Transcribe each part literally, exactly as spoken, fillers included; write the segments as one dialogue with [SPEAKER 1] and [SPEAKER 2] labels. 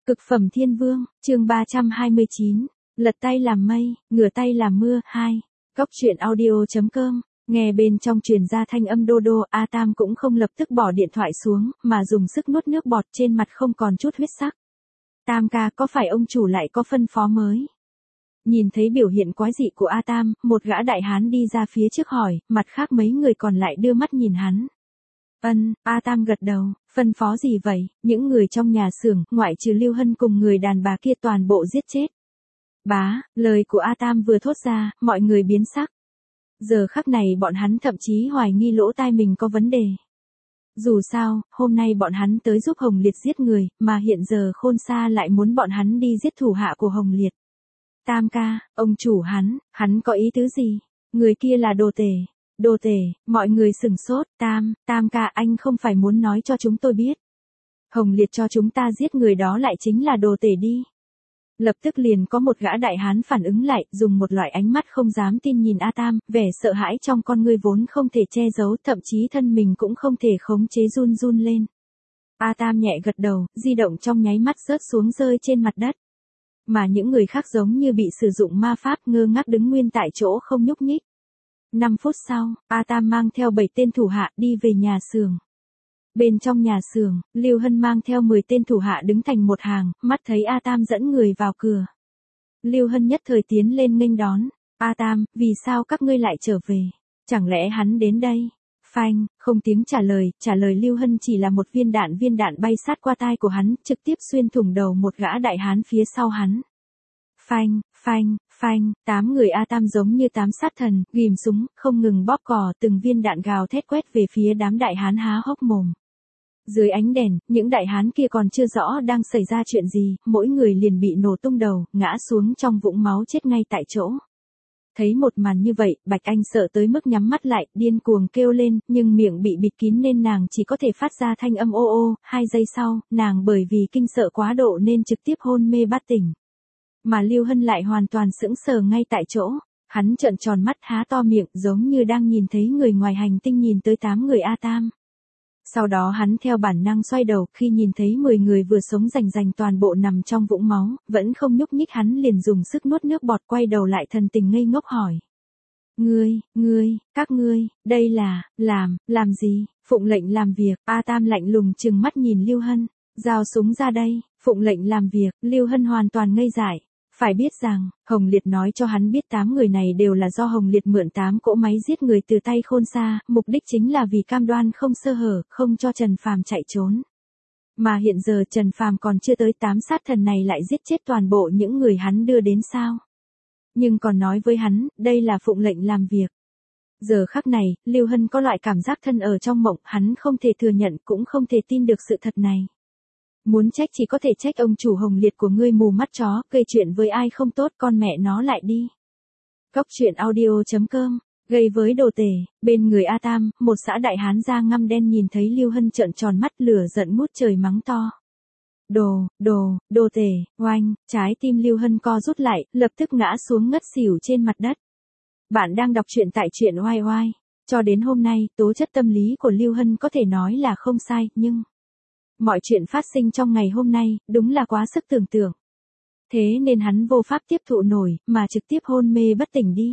[SPEAKER 1] Cực phẩm thiên vương, chương ba trăm hai mươi chín, lật tay làm mây, ngửa tay làm mưa, hai. Góc truyện audio.com, nghe bên trong truyền ra thanh âm đô đô, A Tam cũng không lập tức bỏ điện thoại xuống, mà dùng sức nuốt nước bọt, trên mặt không còn chút huyết sắc. Tam ca, có phải ông chủ lại có phân phó mới? Nhìn thấy biểu hiện quái dị của A Tam, một gã đại hán đi ra phía trước hỏi, mặt khác mấy người còn lại đưa mắt nhìn hắn. Ân, A Tam gật đầu, phân phó gì vậy? Những người trong nhà xưởng, ngoại trừ Lưu Hân cùng người đàn bà kia toàn bộ giết chết. Bá, lời của A Tam vừa thốt ra, mọi người biến sắc. Giờ khắc này bọn hắn thậm chí hoài nghi lỗ tai mình có vấn đề. Dù sao, hôm nay bọn hắn tới giúp Hồng Liệt giết người, mà hiện giờ Khôn Sa lại muốn bọn hắn đi giết thủ hạ của Hồng Liệt. Tam ca, ông chủ hắn, hắn có ý tứ gì? Người kia là đồ tể. Đồ tể, mọi người sửng sốt, Tam, Tam ca, anh không phải muốn nói cho chúng tôi biết. Hồng Liệt cho chúng ta giết người đó lại chính là đồ tể đi. Lập tức liền có một gã đại hán phản ứng lại, dùng một loại ánh mắt không dám tin nhìn A Tam, vẻ sợ hãi trong con ngươi vốn không thể che giấu, thậm chí thân mình cũng không thể khống chế run run lên. A Tam nhẹ gật đầu, di động trong nháy mắt rớt xuống rơi trên mặt đất. Mà những người khác giống như bị sử dụng ma pháp ngơ ngác đứng nguyên tại chỗ không nhúc nhích. Năm phút sau, A Tam mang theo bảy tên thủ hạ đi về nhà xưởng. Bên trong nhà xưởng, Lưu Hân mang theo mười tên thủ hạ đứng thành một hàng, mắt thấy A Tam dẫn người vào cửa. Lưu Hân nhất thời tiến lên nghênh đón. A Tam, vì sao các ngươi lại trở về? Chẳng lẽ hắn đến đây? Phanh, không tiếng trả lời, trả lời Lưu Hân chỉ là một viên đạn viên đạn bay sát qua tai của hắn, trực tiếp xuyên thủng đầu một gã đại hán phía sau hắn. Phanh, phanh, phanh, tám người A Tam giống như tám sát thần, ghim súng, không ngừng bóp cò, từng viên đạn gào thét quét về phía đám đại hán há hốc mồm. Dưới ánh đèn, những đại hán kia còn chưa rõ đang xảy ra chuyện gì, mỗi người liền bị nổ tung đầu, ngã xuống trong vũng máu chết ngay tại chỗ. Thấy một màn như vậy, Bạch Anh sợ tới mức nhắm mắt lại, điên cuồng kêu lên, nhưng miệng bị bịt kín nên nàng chỉ có thể phát ra thanh âm ô ô, hai giây sau, nàng bởi vì kinh sợ quá độ nên trực tiếp hôn mê bất tỉnh. Mà Lưu Hân lại hoàn toàn sững sờ ngay tại chỗ, hắn trợn tròn mắt há to miệng giống như đang nhìn thấy người ngoài hành tinh nhìn tới tám người A Tam. Sau đó hắn theo bản năng xoay đầu, khi nhìn thấy mười người vừa sống rành rành toàn bộ nằm trong vũng máu, vẫn không nhúc nhích hắn liền dùng sức nuốt nước bọt quay đầu lại thần tình ngây ngốc hỏi. Ngươi, ngươi, các ngươi, đây là, làm, làm gì, phụng lệnh làm việc, A Tam lạnh lùng trừng mắt nhìn Lưu Hân, giao súng ra đây, phụng lệnh làm việc, Lưu Hân hoàn toàn ngây dại. Phải biết rằng, Hồng Liệt nói cho hắn biết tám người này đều là do Hồng Liệt mượn tám cỗ máy giết người từ tay Khôn Sa, mục đích chính là vì cam đoan không sơ hở, không cho Trần Phàm chạy trốn. Mà hiện giờ Trần Phàm còn chưa tới tám sát thần này lại giết chết toàn bộ những người hắn đưa đến sao. Nhưng còn nói với hắn, đây là phụng lệnh làm việc. Giờ khắc này, Lưu Hân có loại cảm giác thân ở trong mộng, hắn không thể thừa nhận cũng không thể tin được sự thật này. Muốn trách chỉ có thể trách ông chủ Hồng Liệt của ngươi mù mắt chó, gây chuyện với ai không tốt con mẹ nó lại đi. Góc truyện audio.com, gây với đồ tể, bên người A Tam, một xã đại hán da ngăm đen nhìn thấy Lưu Hân trợn tròn mắt lửa giận ngút trời mắng to. Đồ, đồ, đồ tể, oanh, trái tim Lưu Hân co rút lại, lập tức ngã xuống ngất xỉu trên mặt đất. Bạn đang đọc truyện tại truyện oai oai. Cho đến hôm nay, tố chất tâm lý của Lưu Hân có thể nói là không sai, nhưng... mọi chuyện phát sinh trong ngày hôm nay, đúng là quá sức tưởng tượng. Thế nên hắn vô pháp tiếp thụ nổi, mà trực tiếp hôn mê bất tỉnh đi.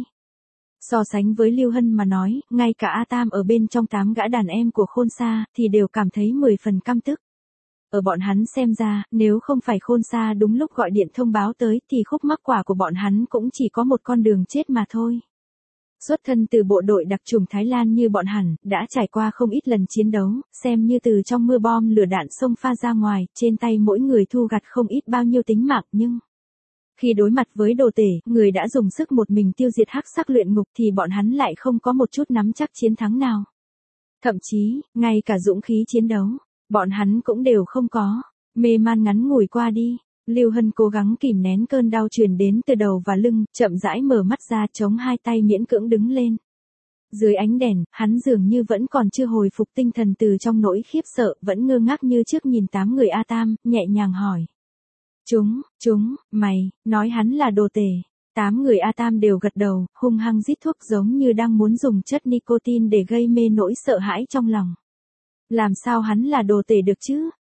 [SPEAKER 1] So sánh với Lưu Hân mà nói, ngay cả A Tam ở bên trong tám gã đàn em của Khôn Sa, thì đều cảm thấy mười phần căm tức. Ở bọn hắn xem ra, nếu không phải Khôn Sa đúng lúc gọi điện thông báo tới, thì khúc mắc quả của bọn hắn cũng chỉ có một con đường chết mà thôi. Xuất thân từ bộ đội đặc chủng Thái Lan như bọn hẳn, đã trải qua không ít lần chiến đấu, xem như từ trong mưa bom lửa đạn xông pha ra ngoài, trên tay mỗi người thu gặt không ít bao nhiêu tính mạng, nhưng... khi đối mặt với đồ tể, người đã dùng sức một mình tiêu diệt hắc sắc luyện ngục thì bọn hắn lại không có một chút nắm chắc chiến thắng nào. Thậm chí, ngay cả dũng khí chiến đấu, bọn hắn cũng đều không có, mê man ngắn ngủi qua đi. Lưu Hân cố gắng kìm nén cơn đau truyền đến từ đầu và lưng, chậm rãi mở mắt ra chống hai tay miễn cưỡng đứng lên. Dưới ánh đèn, hắn dường như vẫn còn chưa hồi phục tinh thần từ trong nỗi khiếp sợ, vẫn ngơ ngác như trước nhìn tám người A Tam, nhẹ nhàng hỏi. Chúng, chúng, mày, nói hắn là đồ tể. Tám người A Tam đều gật đầu, hung hăng rít thuốc giống như đang muốn dùng chất nicotine để gây mê nỗi sợ hãi trong lòng. Làm sao hắn là đồ tể được chứ?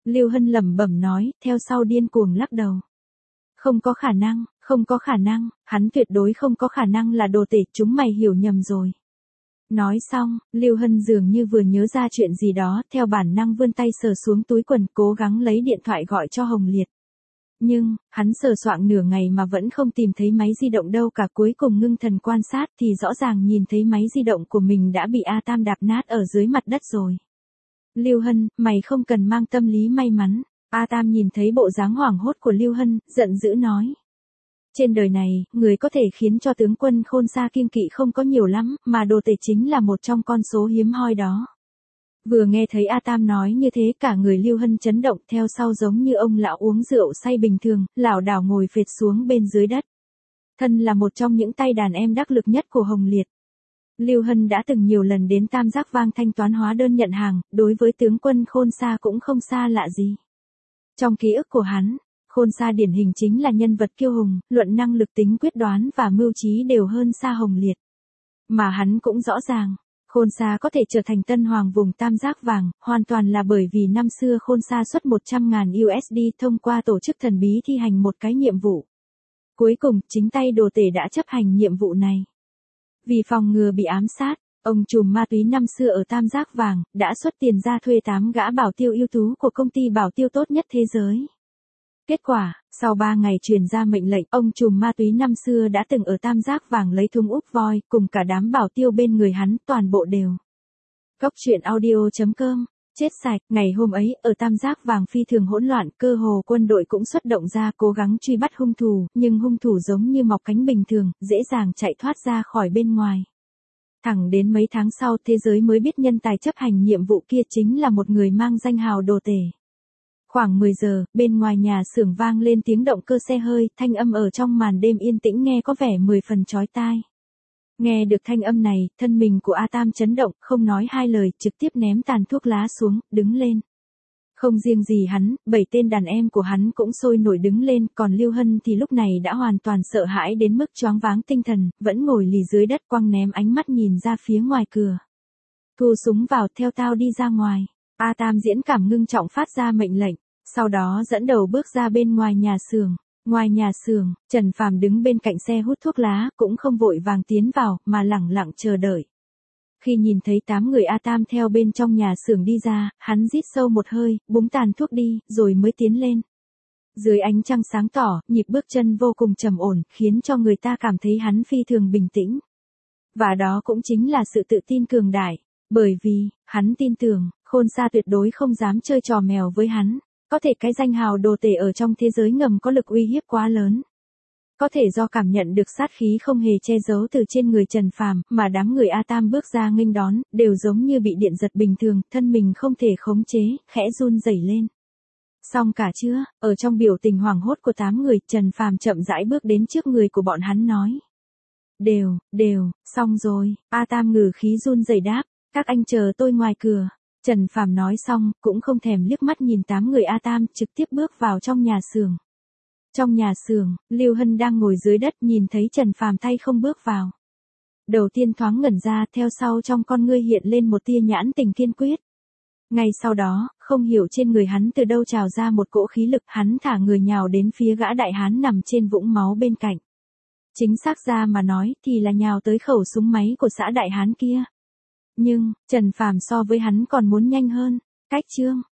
[SPEAKER 1] Lưu Hân lẩm bẩm nói, theo sau điên cuồng lắc đầu. Không có khả năng, không có khả năng, hắn tuyệt đối không có khả năng là đồ tể, chúng mày hiểu nhầm rồi. Nói xong, Lưu Hân dường như vừa nhớ ra chuyện gì đó, theo bản năng vươn tay sờ xuống túi quần, cố gắng lấy điện thoại gọi cho Hồng Liệt. Nhưng, hắn sờ soạng nửa ngày mà vẫn không tìm thấy máy di động đâu cả, cuối cùng ngưng thần quan sát thì rõ ràng nhìn thấy máy di động của mình đã bị A Tam đạp nát ở dưới mặt đất rồi. Lưu Hân, mày không cần mang tâm lý may mắn. A Tam nhìn thấy bộ dáng hoảng hốt của Lưu Hân, giận dữ nói. Trên đời này, người có thể khiến cho tướng quân Khôn Sa kiêng kỵ không có nhiều lắm, mà đồ tể chính là một trong con số hiếm hoi đó. Vừa nghe thấy A Tam nói như thế, cả người Lưu Hân chấn động, theo sau giống như ông lão uống rượu say bình thường, lảo đảo ngồi phệt xuống bên dưới đất. Thân là một trong những tay đàn em đắc lực nhất của Hồng Liệt. Lưu Hân đã từng nhiều lần đến Tam Giác Vang thanh toán hóa đơn nhận hàng, đối với tướng quân Khôn Sa cũng không xa lạ gì. Trong ký ức của hắn, Khôn Sa điển hình chính là nhân vật kiêu hùng, luận năng lực, tính quyết đoán và mưu trí đều hơn xa Hồng Liệt. Mà hắn cũng rõ ràng, Khôn Sa có thể trở thành tân hoàng vùng Tam Giác Vàng, hoàn toàn là bởi vì năm xưa Khôn Sa xuất một trăm ngàn u ét đê thông qua tổ chức thần bí thi hành một cái nhiệm vụ. Cuối cùng, chính tay đồ tể đã chấp hành nhiệm vụ này. Vì phòng ngừa bị ám sát, ông trùm ma túy năm xưa ở Tam Giác Vàng đã xuất tiền ra thuê tám gã bảo tiêu ưu tú của công ty bảo tiêu tốt nhất thế giới. Kết quả, sau ba ngày truyền ra mệnh lệnh, ông trùm ma túy năm xưa đã từng ở Tam Giác Vàng lấy thùng úp voi, cùng cả đám bảo tiêu bên người hắn, toàn bộ đều. Góc truyện audio chấm com, chết sạch, ngày hôm ấy, ở Tam Giác Vàng phi thường hỗn loạn, cơ hồ quân đội cũng xuất động ra cố gắng truy bắt hung thủ, nhưng hung thủ giống như mọc cánh bình thường, dễ dàng chạy thoát ra khỏi bên ngoài. Thẳng đến mấy tháng sau, thế giới mới biết nhân tài chấp hành nhiệm vụ kia chính là một người mang danh hào đồ tể. Khoảng mười giờ, bên ngoài nhà xưởng vang lên tiếng động cơ xe hơi, thanh âm ở trong màn đêm yên tĩnh nghe có vẻ mười phần chói tai. Nghe được thanh âm này, thân mình của A Tam chấn động, không nói hai lời, trực tiếp ném tàn thuốc lá xuống, đứng lên. Không riêng gì hắn, bảy tên đàn em của hắn cũng sôi nổi đứng lên, còn Lưu Hân thì lúc này đã hoàn toàn sợ hãi đến mức choáng váng tinh thần, vẫn ngồi lì dưới đất quăng ném ánh mắt nhìn ra phía ngoài cửa. Thu súng vào, theo tao đi ra ngoài. A Tam diễn cảm ngưng trọng phát ra mệnh lệnh, sau đó dẫn đầu bước ra bên ngoài nhà xưởng. Ngoài nhà xưởng, Trần Phàm đứng bên cạnh xe hút thuốc lá, cũng không vội vàng tiến vào, mà lẳng lặng chờ đợi. Khi nhìn thấy tám người A Tam theo bên trong nhà xưởng đi ra, hắn rít sâu một hơi, búng tàn thuốc đi, rồi mới tiến lên. Dưới ánh trăng sáng tỏ, nhịp bước chân vô cùng trầm ổn, khiến cho người ta cảm thấy hắn phi thường bình tĩnh. Và đó cũng chính là sự tự tin cường đại, bởi vì, hắn tin tưởng, Khôn Sa tuyệt đối không dám chơi trò mèo với hắn. Có thể cái danh hào đồ tể ở trong thế giới ngầm có lực uy hiếp quá lớn. Có thể do cảm nhận được sát khí không hề che giấu từ trên người Trần Phàm, mà đám người A Tam bước ra nghênh đón, đều giống như bị điện giật bình thường, thân mình không thể khống chế, khẽ run rẩy lên. Xong cả chưa? Ở trong biểu tình hoảng hốt của tám người, Trần Phàm chậm rãi bước đến trước người của bọn hắn nói. Đều, đều, xong rồi. A Tam ngừ khí run rẩy đáp, các anh chờ tôi ngoài cửa. Trần Phàm nói xong, cũng không thèm liếc mắt nhìn tám người A Tam, trực tiếp bước vào trong nhà xưởng. Trong nhà xưởng, Lưu Hân đang ngồi dưới đất nhìn thấy Trần Phàm tay không bước vào. Đầu tiên thoáng ngẩn ra, theo sau trong con ngươi hiện lên một tia nhãn tình kiên quyết. Ngay sau đó, không hiểu trên người hắn từ đâu trào ra một cỗ khí lực, hắn thả người nhào đến phía gã đại hán nằm trên vũng máu bên cạnh. Chính xác ra mà nói thì là nhào tới khẩu súng máy của xã đại hán kia. Nhưng, Trần Phàm so với hắn còn muốn nhanh hơn. Cách chương,